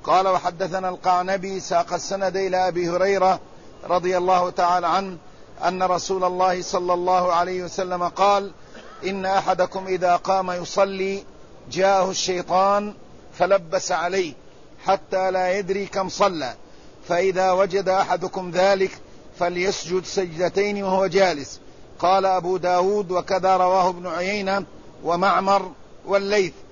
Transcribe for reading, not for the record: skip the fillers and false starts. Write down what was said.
قال وحدثنا القعنبي ساق السند إلى أبي هريرة رضي الله تعالى عنه أن رسول الله صلى الله عليه وسلم قال إن أحدكم إذا قام يصلي جاءه الشيطان فلبس عليه حتى لا يدري كم صلى، فإذا وجد أحدكم ذلك فليسجد سجدتين وهو جالس. قال أبو داود وكذا رواه ابن عيينة ومعمر والليث.